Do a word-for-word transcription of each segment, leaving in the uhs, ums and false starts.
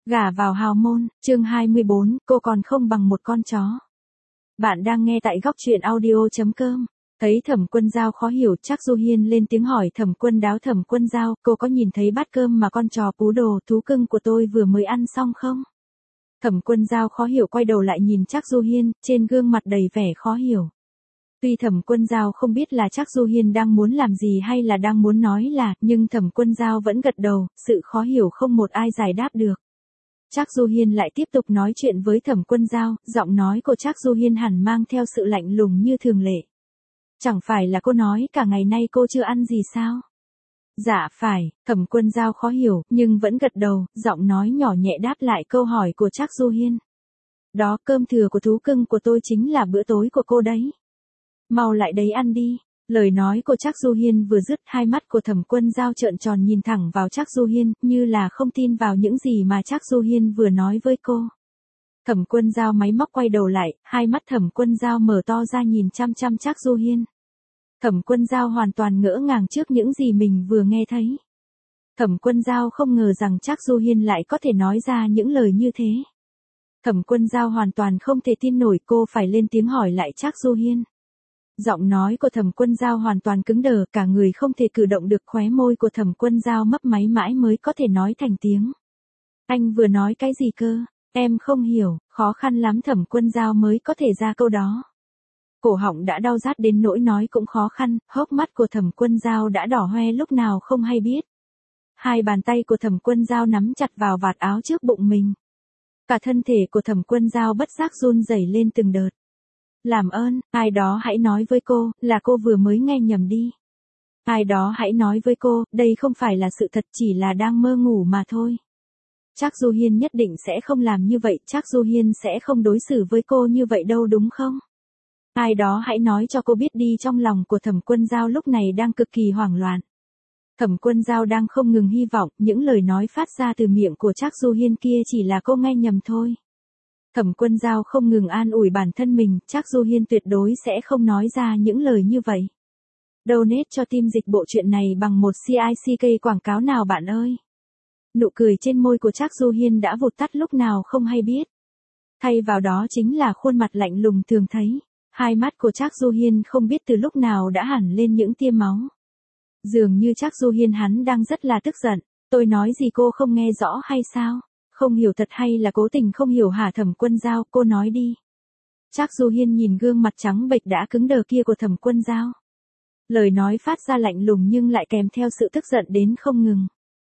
Gả vào hào môn, chương hai mươi bốn, cô còn không bằng một con chó. Bạn đang nghe tại góc truyện audio chấm com. Thấy Thẩm Quân Dao khó hiểu, Trác Du Hiên lên tiếng hỏi Thẩm Quân Đáo. Thẩm Quân Dao, cô có nhìn thấy bát cơm mà con chó pú đồ thú cưng của tôi vừa mới ăn xong không? Thẩm Quân Dao khó hiểu quay đầu lại nhìn Trác Du Hiên, trên gương mặt đầy vẻ khó hiểu. Tuy Thẩm Quân Dao không biết là Trác Du Hiên đang muốn làm gì hay là đang muốn nói là, nhưng Thẩm Quân Dao vẫn gật đầu, sự khó hiểu không một ai giải đáp được. Trác Du Hiên lại tiếp tục nói chuyện với Thẩm Quân Dao, giọng nói của Trác Du Hiên hẳn mang theo sự lạnh lùng như thường lệ. Chẳng phải là cô nói cả ngày nay cô chưa ăn gì sao? Dạ phải, Thẩm Quân Dao khó hiểu, nhưng vẫn gật đầu, giọng nói nhỏ nhẹ đáp lại câu hỏi của Trác Du Hiên. Đó, cơm thừa của thú cưng của tôi chính là bữa tối của cô đấy. Mau lại đấy ăn đi. Lời nói của Trác Du Hiên vừa dứt, hai mắt của Thẩm Quân Dao trợn tròn nhìn thẳng vào Trác Du Hiên, như là không tin vào những gì mà Trác Du Hiên vừa nói với cô. Thẩm Quân Dao máy móc quay đầu lại, hai mắt Thẩm Quân Dao mở to ra nhìn chăm chăm Trác Du Hiên. Thẩm Quân Dao hoàn toàn ngỡ ngàng trước những gì mình vừa nghe thấy. Thẩm Quân Dao không ngờ rằng Trác Du Hiên lại có thể nói ra những lời như thế. Thẩm Quân Dao hoàn toàn không thể tin nổi, cô phải lên tiếng hỏi lại Trác Du Hiên. Giọng nói của Thẩm Quân Dao hoàn toàn cứng đờ, cả người không thể cử động được, khóe môi của Thẩm Quân Dao mấp máy mãi mới có thể nói thành tiếng. Anh vừa nói cái gì cơ? Em không hiểu, khó khăn lắm Thẩm Quân Dao mới có thể ra câu đó. Cổ họng đã đau rát đến nỗi nói cũng khó khăn, hốc mắt của Thẩm Quân Dao đã đỏ hoe lúc nào không hay biết. Hai bàn tay của Thẩm Quân Dao nắm chặt vào vạt áo trước bụng mình. Cả thân thể của Thẩm Quân Dao bất giác run rẩy lên từng đợt. Làm ơn, ai đó hãy nói với cô, là cô vừa mới nghe nhầm đi. Ai đó hãy nói với cô, đây không phải là sự thật, chỉ là đang mơ ngủ mà thôi. Trác Du Hiên nhất định sẽ không làm như vậy, Trác Du Hiên sẽ không đối xử với cô như vậy đâu đúng không? Ai đó hãy nói cho cô biết đi. Trong lòng của Thẩm Quân Dao lúc này đang cực kỳ hoảng loạn. Thẩm Quân Dao đang không ngừng hy vọng, những lời nói phát ra từ miệng của Trác Du Hiên kia chỉ là cô nghe nhầm thôi. Thẩm Quân Dao không ngừng an ủi bản thân mình, Trác Du Hiên tuyệt đối sẽ không nói ra những lời như vậy. Donate cho team dịch bộ truyện này bằng một xê i xê ca quảng cáo nào bạn ơi. Nụ cười trên môi của Trác Du Hiên đã vụt tắt lúc nào không hay biết. Thay vào đó chính là khuôn mặt lạnh lùng thường thấy. Hai mắt của Trác Du Hiên không biết từ lúc nào đã hẳn lên những tia máu. Dường như Trác Du Hiên hắn đang rất là tức giận. Tôi nói gì cô không nghe rõ hay sao? Không hiểu thật hay là cố tình không hiểu hả? Thẩm Quân Dao, cô nói đi. Trác Du Hiên nhìn gương mặt trắng bệch đã cứng đờ kia của Thẩm Quân Dao. Lời nói phát ra lạnh lùng nhưng lại kèm theo sự tức giận đến không ngừng.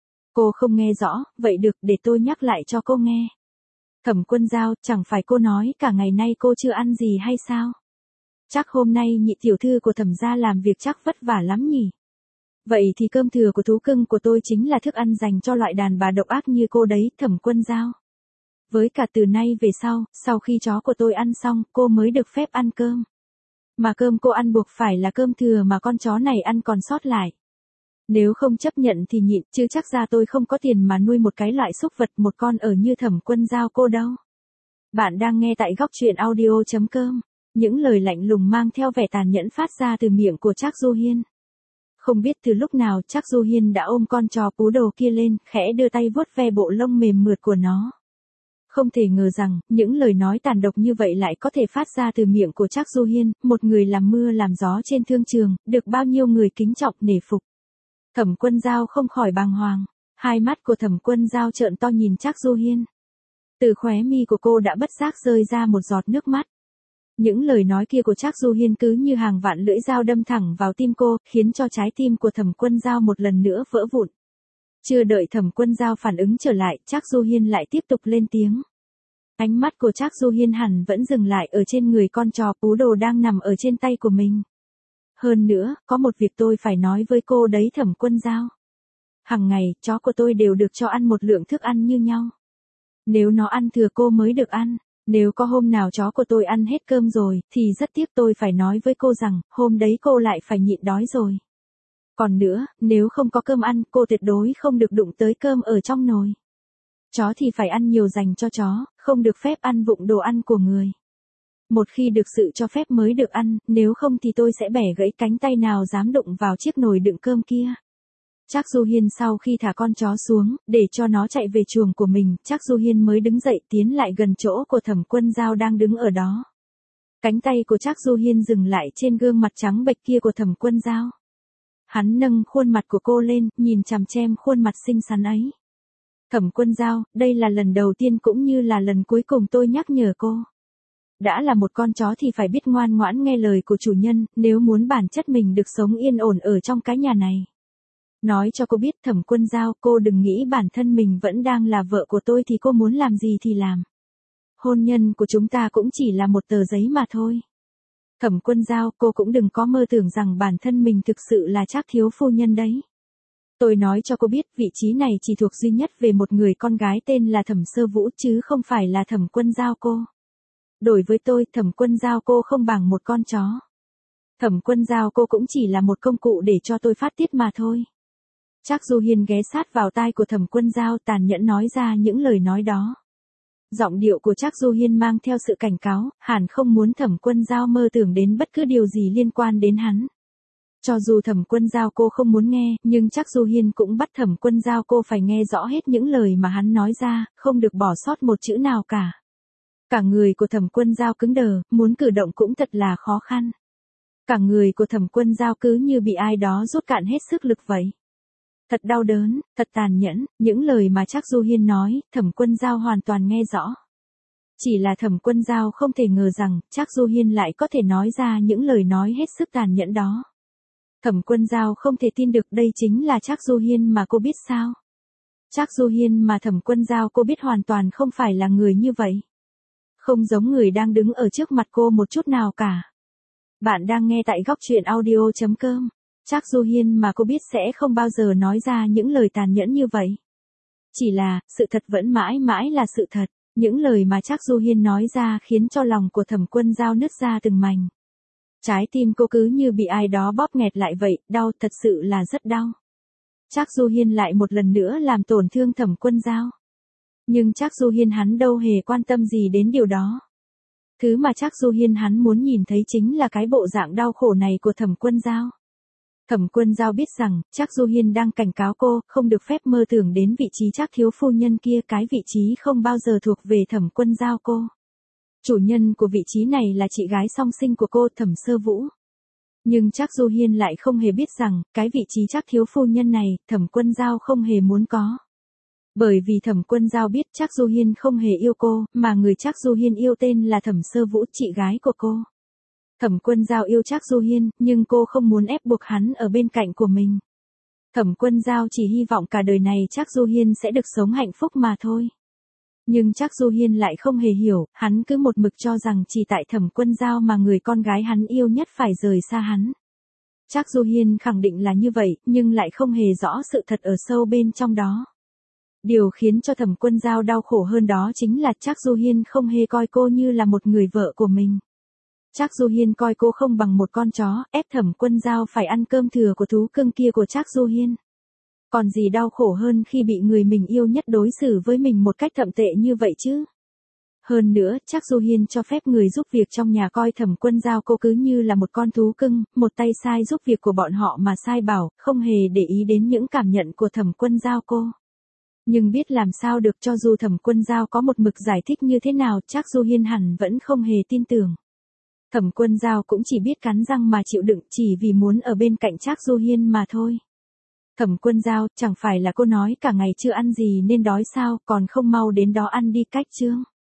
Cô không nghe rõ, vậy được, để tôi nhắc lại cho cô nghe. Thẩm Quân Dao, chẳng phải cô nói cả ngày nay cô chưa ăn gì hay sao? Chắc hôm nay nhị tiểu thư của Thẩm gia làm việc chắc vất vả lắm nhỉ? Vậy thì cơm thừa của thú cưng của tôi chính là thức ăn dành cho loại đàn bà độc ác như cô đấy, Thẩm Quân Dao. Với cả từ nay về sau, sau khi chó của tôi ăn xong, cô mới được phép ăn cơm. Mà cơm cô ăn buộc phải là cơm thừa mà con chó này ăn còn sót lại. Nếu không chấp nhận thì nhịn, chứ chắc ra tôi không có tiền mà nuôi một cái loại súc vật một con ở như Thẩm Quân Dao cô đâu. Bạn đang nghe tại góc truyện audio chấm com. Những lời lạnh lùng mang theo vẻ tàn nhẫn phát ra từ miệng của Trác Du Hiên. Không biết từ lúc nào Trác Du Hiên đã ôm con chó pú đồ kia lên, khẽ đưa tay vuốt ve bộ lông mềm mượt của nó. Không thể ngờ rằng, những lời nói tàn độc như vậy lại có thể phát ra từ miệng của Trác Du Hiên, một người làm mưa làm gió trên thương trường, được bao nhiêu người kính trọng nể phục. Thẩm Quân Dao không khỏi bàng hoàng, hai mắt của Thẩm Quân Dao trợn to nhìn Trác Du Hiên. Từ khóe mi của cô đã bất giác rơi ra một giọt nước mắt. Những lời nói kia của Trác Du Hiên cứ như hàng vạn lưỡi dao đâm thẳng vào tim cô, khiến cho trái tim của Thẩm Quân Dao một lần nữa vỡ vụn. Chưa đợi Thẩm Quân Dao phản ứng trở lại, Trác Du Hiên lại tiếp tục lên tiếng. Ánh mắt của Trác Du Hiên hẳn vẫn dừng lại ở trên người con chó pú đồ đang nằm ở trên tay của mình. Hơn nữa, có một việc tôi phải nói với cô đấy Thẩm Quân Dao. Hằng ngày, chó của tôi đều được cho ăn một lượng thức ăn như nhau. Nếu nó ăn thừa cô mới được ăn. Nếu có hôm nào chó của tôi ăn hết cơm rồi, thì rất tiếc tôi phải nói với cô rằng, hôm đấy cô lại phải nhịn đói rồi. Còn nữa, nếu không có cơm ăn, cô tuyệt đối không được đụng tới cơm ở trong nồi. Chó thì phải ăn nhiều dành cho chó, không được phép ăn vụng đồ ăn của người. Một khi được sự cho phép mới được ăn, nếu không thì tôi sẽ bẻ gãy cánh tay nào dám đụng vào chiếc nồi đựng cơm kia. Trác Du Hiên sau khi thả con chó xuống, để cho nó chạy về chuồng của mình, Trác Du Hiên mới đứng dậy tiến lại gần chỗ của Thẩm Quân Dao đang đứng ở đó. Cánh tay của Trác Du Hiên dừng lại trên gương mặt trắng bệch kia của Thẩm Quân Dao. Hắn nâng khuôn mặt của cô lên, nhìn chằm chằm khuôn mặt xinh xắn ấy. Thẩm Quân Dao, đây là lần đầu tiên cũng như là lần cuối cùng tôi nhắc nhở cô. Đã là một con chó thì phải biết ngoan ngoãn nghe lời của chủ nhân, nếu muốn bản chất mình được sống yên ổn ở trong cái nhà này. Nói cho cô biết Thẩm Quân Dao, cô đừng nghĩ bản thân mình vẫn đang là vợ của tôi thì cô muốn làm gì thì làm. Hôn nhân của chúng ta cũng chỉ là một tờ giấy mà thôi. Thẩm Quân Dao, cô cũng đừng có mơ tưởng rằng bản thân mình thực sự là Trác thiếu phu nhân đấy. Tôi nói cho cô biết vị trí này chỉ thuộc duy nhất về một người con gái tên là Thẩm Sơ Vũ chứ không phải là Thẩm Quân Dao cô. Đối với tôi, Thẩm Quân Dao cô không bằng một con chó. Thẩm Quân Dao cô cũng chỉ là một công cụ để cho tôi phát tiết mà thôi. Trác Du Hiên ghé sát vào tai của Thẩm Quân Dao tàn nhẫn nói ra những lời nói đó. Giọng điệu của Trác Du Hiên mang theo sự cảnh cáo, hẳn không muốn Thẩm Quân Dao mơ tưởng đến bất cứ điều gì liên quan đến hắn. Cho dù Thẩm Quân Dao cô không muốn nghe, nhưng Trác Du Hiên cũng bắt Thẩm Quân Dao cô phải nghe rõ hết những lời mà hắn nói ra, không được bỏ sót một chữ nào cả. Cả người của Thẩm Quân Dao cứng đờ, muốn cử động cũng thật là khó khăn. Cả người của Thẩm Quân Dao cứ như bị ai đó rút cạn hết sức lực vậy. Thật đau đớn, thật tàn nhẫn, những lời mà Trác Du Hiên nói, Thẩm Quân Dao hoàn toàn nghe rõ. Chỉ là Thẩm Quân Dao không thể ngờ rằng, Trác Du Hiên lại có thể nói ra những lời nói hết sức tàn nhẫn đó. Thẩm Quân Dao không thể tin được đây chính là Trác Du Hiên mà cô biết sao. Trác Du Hiên mà Thẩm Quân Dao cô biết hoàn toàn không phải là người như vậy. Không giống người đang đứng ở trước mặt cô một chút nào cả. Bạn đang nghe tại góc truyện audio chấm com. Trác Du Hiên mà cô biết sẽ không bao giờ nói ra những lời tàn nhẫn như vậy. Chỉ là, sự thật vẫn mãi mãi là sự thật. Những lời mà Trác Du Hiên nói ra khiến cho lòng của Thẩm Quân Dao nứt ra từng mảnh. Trái tim cô cứ như bị ai đó bóp nghẹt lại vậy, đau, thật sự là rất đau. Trác Du Hiên lại một lần nữa làm tổn thương Thẩm Quân Dao. Nhưng Trác Du Hiên hắn đâu hề quan tâm gì đến điều đó. Thứ mà Trác Du Hiên hắn muốn nhìn thấy chính là cái bộ dạng đau khổ này của Thẩm Quân Dao. Thẩm Quân Dao biết rằng, Trác Du Hiên đang cảnh cáo cô, không được phép mơ tưởng đến vị trí Trác thiếu phu nhân kia, cái vị trí không bao giờ thuộc về Thẩm Quân Dao cô. Chủ nhân của vị trí này là chị gái song sinh của cô, Thẩm Sơ Vũ. Nhưng Trác Du Hiên lại không hề biết rằng, cái vị trí Trác thiếu phu nhân này, Thẩm Quân Dao không hề muốn có. Bởi vì Thẩm Quân Dao biết Trác Du Hiên không hề yêu cô, mà người Trác Du Hiên yêu tên là Thẩm Sơ Vũ, chị gái của cô. Thẩm Quân Dao yêu Trác Du Hiên, nhưng cô không muốn ép buộc hắn ở bên cạnh của mình. Thẩm Quân Dao chỉ hy vọng cả đời này Trác Du Hiên sẽ được sống hạnh phúc mà thôi. Nhưng Trác Du Hiên lại không hề hiểu, hắn cứ một mực cho rằng chỉ tại Thẩm Quân Dao mà người con gái hắn yêu nhất phải rời xa hắn. Trác Du Hiên khẳng định là như vậy, nhưng lại không hề rõ sự thật ở sâu bên trong đó. Điều khiến cho Thẩm Quân Dao đau khổ hơn đó chính là Trác Du Hiên không hề coi cô như là một người vợ của mình. Trác Du Hiên coi cô không bằng một con chó, ép Thẩm Quân Dao phải ăn cơm thừa của thú cưng kia của Trác Du Hiên. Còn gì đau khổ hơn khi bị người mình yêu nhất đối xử với mình một cách thậm tệ như vậy chứ? Hơn nữa, Trác Du Hiên cho phép người giúp việc trong nhà coi Thẩm Quân Dao cô cứ như là một con thú cưng, một tay sai giúp việc của bọn họ mà sai bảo, không hề để ý đến những cảm nhận của Thẩm Quân Dao cô. Nhưng biết làm sao được, cho dù Thẩm Quân Dao có một mực giải thích như thế nào, Trác Du Hiên hẳn vẫn không hề tin tưởng. Thẩm Quân Dao cũng chỉ biết cắn răng mà chịu đựng chỉ vì muốn ở bên cạnh Trác Du Hiên mà thôi. Thẩm Quân Dao, chẳng phải là cô nói cả ngày chưa ăn gì nên đói sao, còn không mau đến đó ăn đi cách chương.